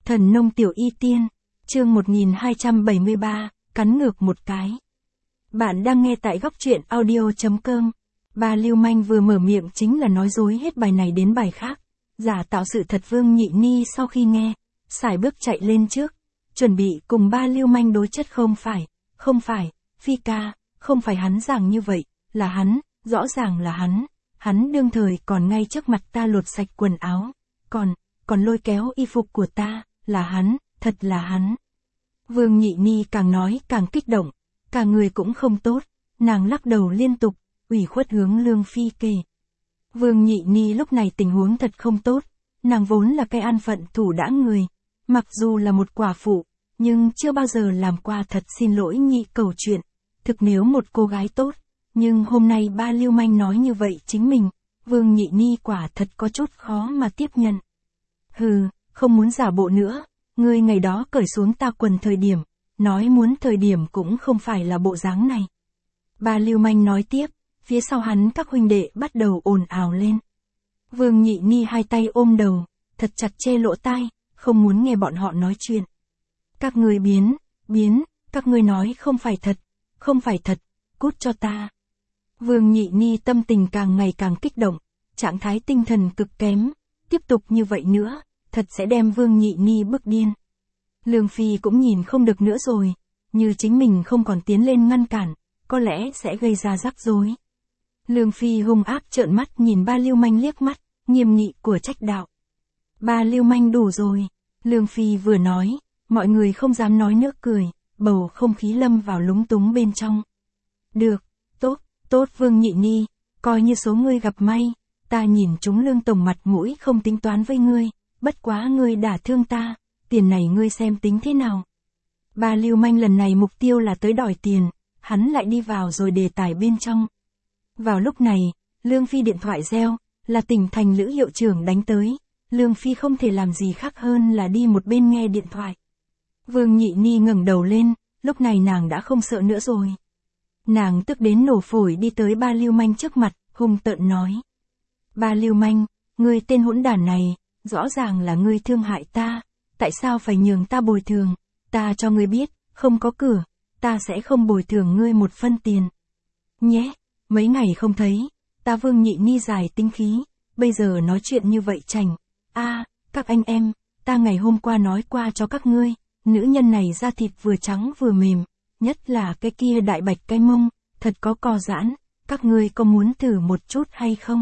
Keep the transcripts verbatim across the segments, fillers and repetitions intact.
Thần nông tiểu y tiên, chương một nghìn hai trăm bảy mươi ba, cắn ngược một cái. Bạn đang nghe tại góc truyện audio chấm com. Ba lưu manh vừa mở miệng chính là nói dối hết bài này đến bài khác. Giả tạo sự thật. Vương Nhị Ni sau khi nghe, sải bước chạy lên trước, chuẩn bị cùng ba lưu manh đối chất. Không phải, không phải, Phi ca, không phải hắn giảng như vậy, là hắn, rõ ràng là hắn, hắn đương thời còn ngay trước mặt ta lột sạch quần áo, còn, còn lôi kéo y phục của ta, là hắn, thật là hắn. Vương Nhị Ni càng nói càng kích động, cả người cũng không tốt, nàng lắc đầu liên tục, ủy khuất hướng Lương Phi kể. Vương Nhị Ni lúc này tình huống thật không tốt, nàng vốn là cái an phận thủ đã người, mặc dù là một quả phụ, nhưng chưa bao giờ làm qua thật xin lỗi nhị cầu chuyện, thực nếu một cô gái tốt, nhưng hôm nay ba lưu manh nói như vậy chính mình, Vương Nhị Ni quả thật có chút khó mà tiếp nhận. Hừ, không muốn giả bộ nữa, ngươi ngày đó cởi xuống ta quần thời điểm, nói muốn thời điểm cũng không phải là bộ dáng này. Ba lưu manh nói tiếp, phía sau hắn các huynh đệ bắt đầu ồn ào lên. Vương Nhị Ni hai tay ôm đầu, thật chặt che lỗ tai, không muốn nghe bọn họ nói chuyện. Các ngươi biến, biến, các ngươi nói không phải thật, không phải thật, cút cho ta. Vương Nhị Ni tâm tình càng ngày càng kích động, trạng thái tinh thần cực kém, tiếp tục như vậy nữa, thật sẽ đem Vương Nhị Ni bức điên. Lương Phi cũng nhìn không được nữa rồi, như chính mình không còn tiến lên ngăn cản, có lẽ sẽ gây ra rắc rối. Lương Phi hung ác trợn mắt nhìn ba lưu manh liếc mắt, nghiêm nghị của trách đạo. Ba lưu manh đủ rồi, Lương Phi vừa nói, mọi người không dám nói nữa cười, bầu không khí lâm vào lúng túng bên trong. Được, tốt, tốt Vương Nhị Ni, coi như số ngươi gặp may, ta nhìn chúng Lương tổng mặt mũi không tính toán với ngươi, bất quá ngươi đả thương ta, tiền này ngươi xem tính thế nào. Ba lưu manh lần này mục tiêu là tới đòi tiền, hắn lại đi vào rồi đề tài bên trong. Vào lúc này, Lương Phi điện thoại reo, là tỉnh thành Lữ hiệu trưởng đánh tới, Lương Phi không thể làm gì khác hơn là đi một bên nghe điện thoại. Vương Nhị Ni ngẩng đầu lên, lúc này nàng đã không sợ nữa rồi. Nàng tức đến nổ phổi đi tới ba lưu manh trước mặt, hung tợn nói. Ba lưu manh, ngươi tên hỗn đản này, rõ ràng là ngươi thương hại ta, tại sao phải nhường ta bồi thường, ta cho ngươi biết, không có cửa, ta sẽ không bồi thường ngươi một phân tiền. Nhé, mấy ngày không thấy, ta Vương Nhị Ni dài tính khí, bây giờ nói chuyện như vậy chảnh. A, à, các anh em, ta ngày hôm qua nói qua cho các ngươi, nữ nhân này da thịt vừa trắng vừa mềm, nhất là cái kia đại bạch cái mông, thật có co giãn, các ngươi có muốn thử một chút hay không?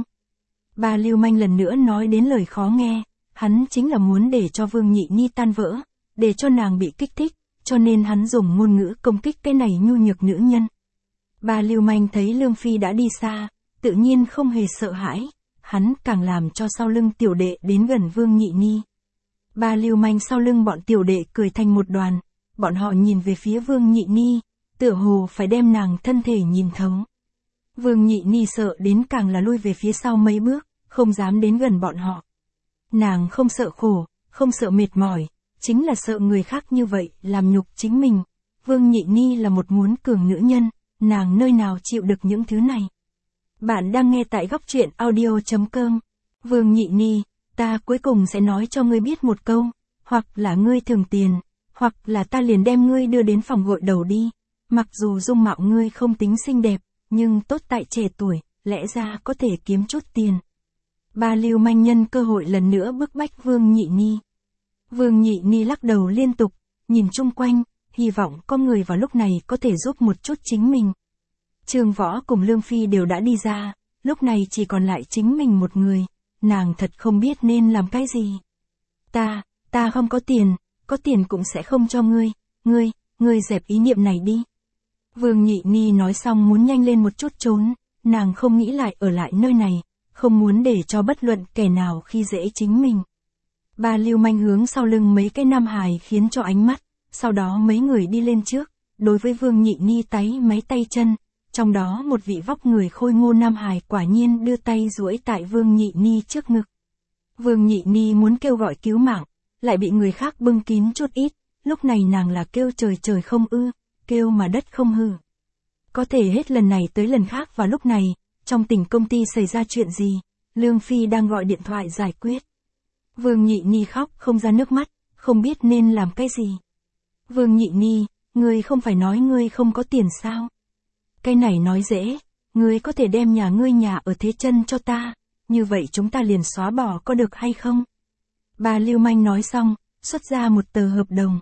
Ba lưu manh lần nữa nói đến lời khó nghe, hắn chính là muốn để cho Vương Nhị Ni tan vỡ, để cho nàng bị kích thích, cho nên hắn dùng ngôn ngữ công kích cái này nhu nhược nữ nhân. Ba lưu manh thấy Lương Phi đã đi xa, tự nhiên không hề sợ hãi, hắn càng làm cho sau lưng tiểu đệ đến gần Vương Nhị Ni. Ba lưu manh sau lưng bọn tiểu đệ cười thành một đoàn, bọn họ nhìn về phía Vương Nhị Ni, tựa hồ phải đem nàng thân thể nhìn thấu. Vương Nhị Ni sợ đến càng là lui về phía sau mấy bước, không dám đến gần bọn họ. Nàng không sợ khổ, không sợ mệt mỏi, chính là sợ người khác như vậy làm nhục chính mình. Vương Nhị Ni là một muốn cường nữ nhân, nàng nơi nào chịu được những thứ này. Bạn đang nghe tại góc truyện audio chấm com. Vương Nhị Ni, ta cuối cùng sẽ nói cho ngươi biết một câu, hoặc là ngươi thưởng tiền, hoặc là ta liền đem ngươi đưa đến phòng gội đầu đi. Mặc dù dung mạo ngươi không tính xinh đẹp, nhưng tốt tại trẻ tuổi, lẽ ra có thể kiếm chút tiền. Ba lưu manh nhân cơ hội lần nữa bức bách Vương Nhị Ni. Vương Nhị Ni lắc đầu liên tục, nhìn chung quanh, hy vọng có người vào lúc này có thể giúp một chút chính mình. Trương Võ cùng Lương Phi đều đã đi ra, lúc này chỉ còn lại chính mình một người, nàng thật không biết nên làm cái gì. Ta, ta không có tiền, có tiền cũng sẽ không cho ngươi, ngươi, ngươi dẹp ý niệm này đi. Vương Nhị Ni nói xong muốn nhanh lên một chút trốn, nàng không nghĩ lại ở lại nơi này, không muốn để cho bất luận kẻ nào khi dễ chính mình. Ba lưu manh hướng sau lưng mấy cái nam hài khiến cho ánh mắt, sau đó mấy người đi lên trước, đối với Vương Nhị Ni táy máy tay chân, trong đó một vị vóc người khôi ngô nam hài quả nhiên đưa tay duỗi tại Vương Nhị Ni trước ngực. Vương Nhị Ni muốn kêu gọi cứu mạng, lại bị người khác bưng kín chút ít, lúc này nàng là kêu trời trời không ư, kêu mà đất không hư. Có thể hết lần này tới lần khác vào lúc này, trong tỉnh công ty xảy ra chuyện gì, Lương Phi đang gọi điện thoại giải quyết. Vương Nhị Ni khóc không ra nước mắt, không biết nên làm cái gì. Vương Nhị Ni, ngươi không phải nói ngươi không có tiền sao? Cái này nói dễ, ngươi có thể đem nhà ngươi nhà ở Thế Chân cho ta, như vậy chúng ta liền xóa bỏ có được hay không? Bà lưu manh nói xong, xuất ra một tờ hợp đồng.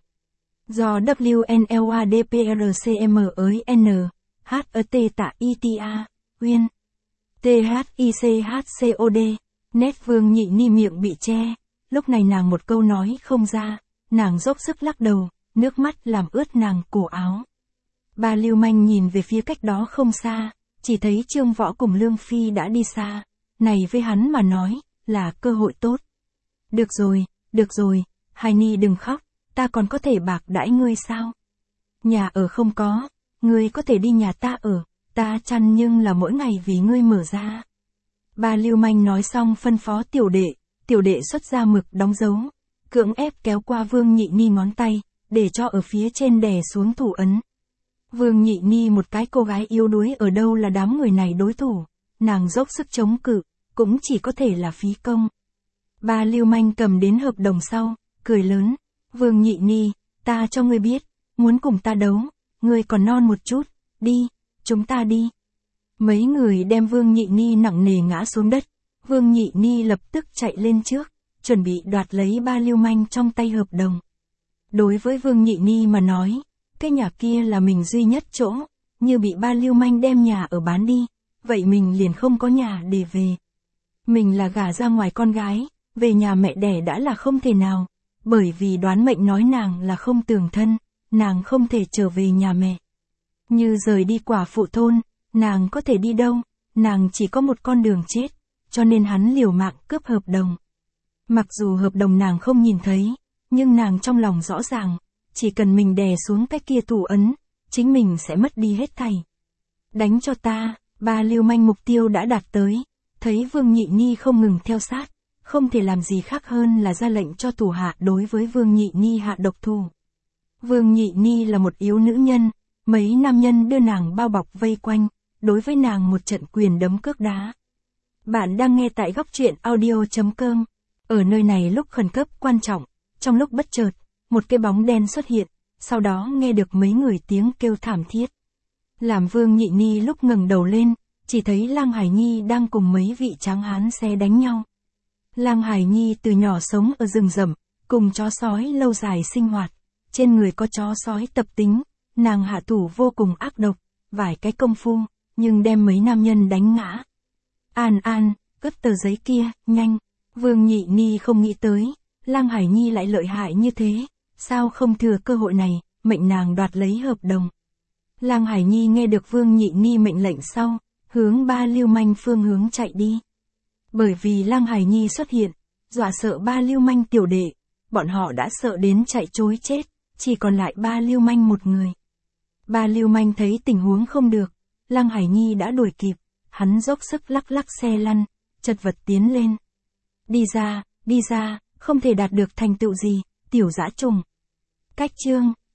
Do W N L A D P R C M ới N, H E T tạ I T A, Uyên, T H I C H C O D, nét Vương Nhị Ni miệng bị che, lúc này nàng một câu nói không ra, nàng dốc sức lắc đầu, nước mắt làm ướt nàng cổ áo. Bà lưu manh nhìn về phía cách đó không xa, chỉ thấy Trương Võ cùng Lương Phi đã đi xa, này với hắn mà nói, là cơ hội tốt. Được rồi, được rồi, Hải Ni đừng khóc, ta còn có thể bạc đãi ngươi sao? Nhà ở không có, ngươi có thể đi nhà ta ở, ta chăn nhưng là mỗi ngày vì ngươi mở ra. Bà lưu manh nói xong phân phó tiểu đệ, tiểu đệ xuất ra mực đóng dấu, cưỡng ép kéo qua Vương Nhị Ni ngón tay, để cho ở phía trên đè xuống thủ ấn. Vương Nhị Ni một cái cô gái yếu đuối ở đâu là đám người này đối thủ, nàng dốc sức chống cự, cũng chỉ có thể là phí công. Bà lưu manh cầm đến hợp đồng sau, cười lớn, Vương Nhị Ni, ta cho ngươi biết, muốn cùng ta đấu, ngươi còn non một chút, đi, chúng ta đi. Mấy người đem Vương Nhị Ni nặng nề ngã xuống đất, Vương Nhị Ni lập tức chạy lên trước, chuẩn bị đoạt lấy ba lưu manh trong tay hợp đồng. Đối với Vương Nhị Ni mà nói, cái nhà kia là mình duy nhất chỗ, như bị ba lưu manh đem nhà ở bán đi, vậy mình liền không có nhà để về. Mình là gả ra ngoài con gái, về nhà mẹ đẻ đã là không thể nào, bởi vì đoán mệnh nói nàng là không tường thân, nàng không thể trở về nhà mẹ. Như rời đi quả phụ thôn, nàng có thể đi đâu, nàng chỉ có một con đường chết, cho nên hắn liều mạng cướp hợp đồng. Mặc dù hợp đồng nàng không nhìn thấy, nhưng nàng trong lòng rõ ràng, chỉ cần mình đè xuống cái kia thủ ấn, chính mình sẽ mất đi hết thảy. Đánh cho ta, ba lưu manh mục tiêu đã đạt tới, thấy Vương Nhị Ni không ngừng theo sát, không thể làm gì khác hơn là ra lệnh cho thủ hạ đối với Vương Nhị Ni hạ độc thủ. Vương Nhị Ni là một yếu nữ nhân, mấy nam nhân đưa nàng bao bọc vây quanh, đối với nàng một trận quyền đấm cước đá. Bạn đang nghe tại góc truyện audio chấm com. Ở nơi này lúc khẩn cấp quan trọng, trong lúc bất chợt, một cái bóng đen xuất hiện, sau đó nghe được mấy người tiếng kêu thảm thiết. Làm Vương Nhị Ni lúc ngẩng đầu lên, chỉ thấy Lang Hải Nhi đang cùng mấy vị tráng hán xe đánh nhau. Lang Hải Nhi từ nhỏ sống ở rừng rậm, cùng chó sói lâu dài sinh hoạt, trên người có chó sói tập tính, nàng hạ thủ vô cùng ác độc, vài cái công phu, nhưng đem mấy nam nhân đánh ngã. An An, cất tờ giấy kia, nhanh. Vương Nhị Ni không nghĩ tới, Lang Hải Nhi lại lợi hại như thế, sao không thừa cơ hội này, mệnh nàng đoạt lấy hợp đồng. Lang Hải Nhi nghe được Vương Nhị Ni mệnh lệnh sau, hướng ba lưu manh phương hướng chạy đi. Bởi vì Lang Hải Nhi xuất hiện, dọa sợ ba lưu manh tiểu đệ, bọn họ đã sợ đến chạy trối chết, chỉ còn lại ba lưu manh một người. Ba lưu manh thấy tình huống không được, Lang Hải Nhi đã đuổi kịp, hắn dốc sức lắc lắc xe lăn, chật vật tiến lên. Đi ra, đi ra, không thể đạt được thành tựu gì, tiểu dã trùng. Cách chương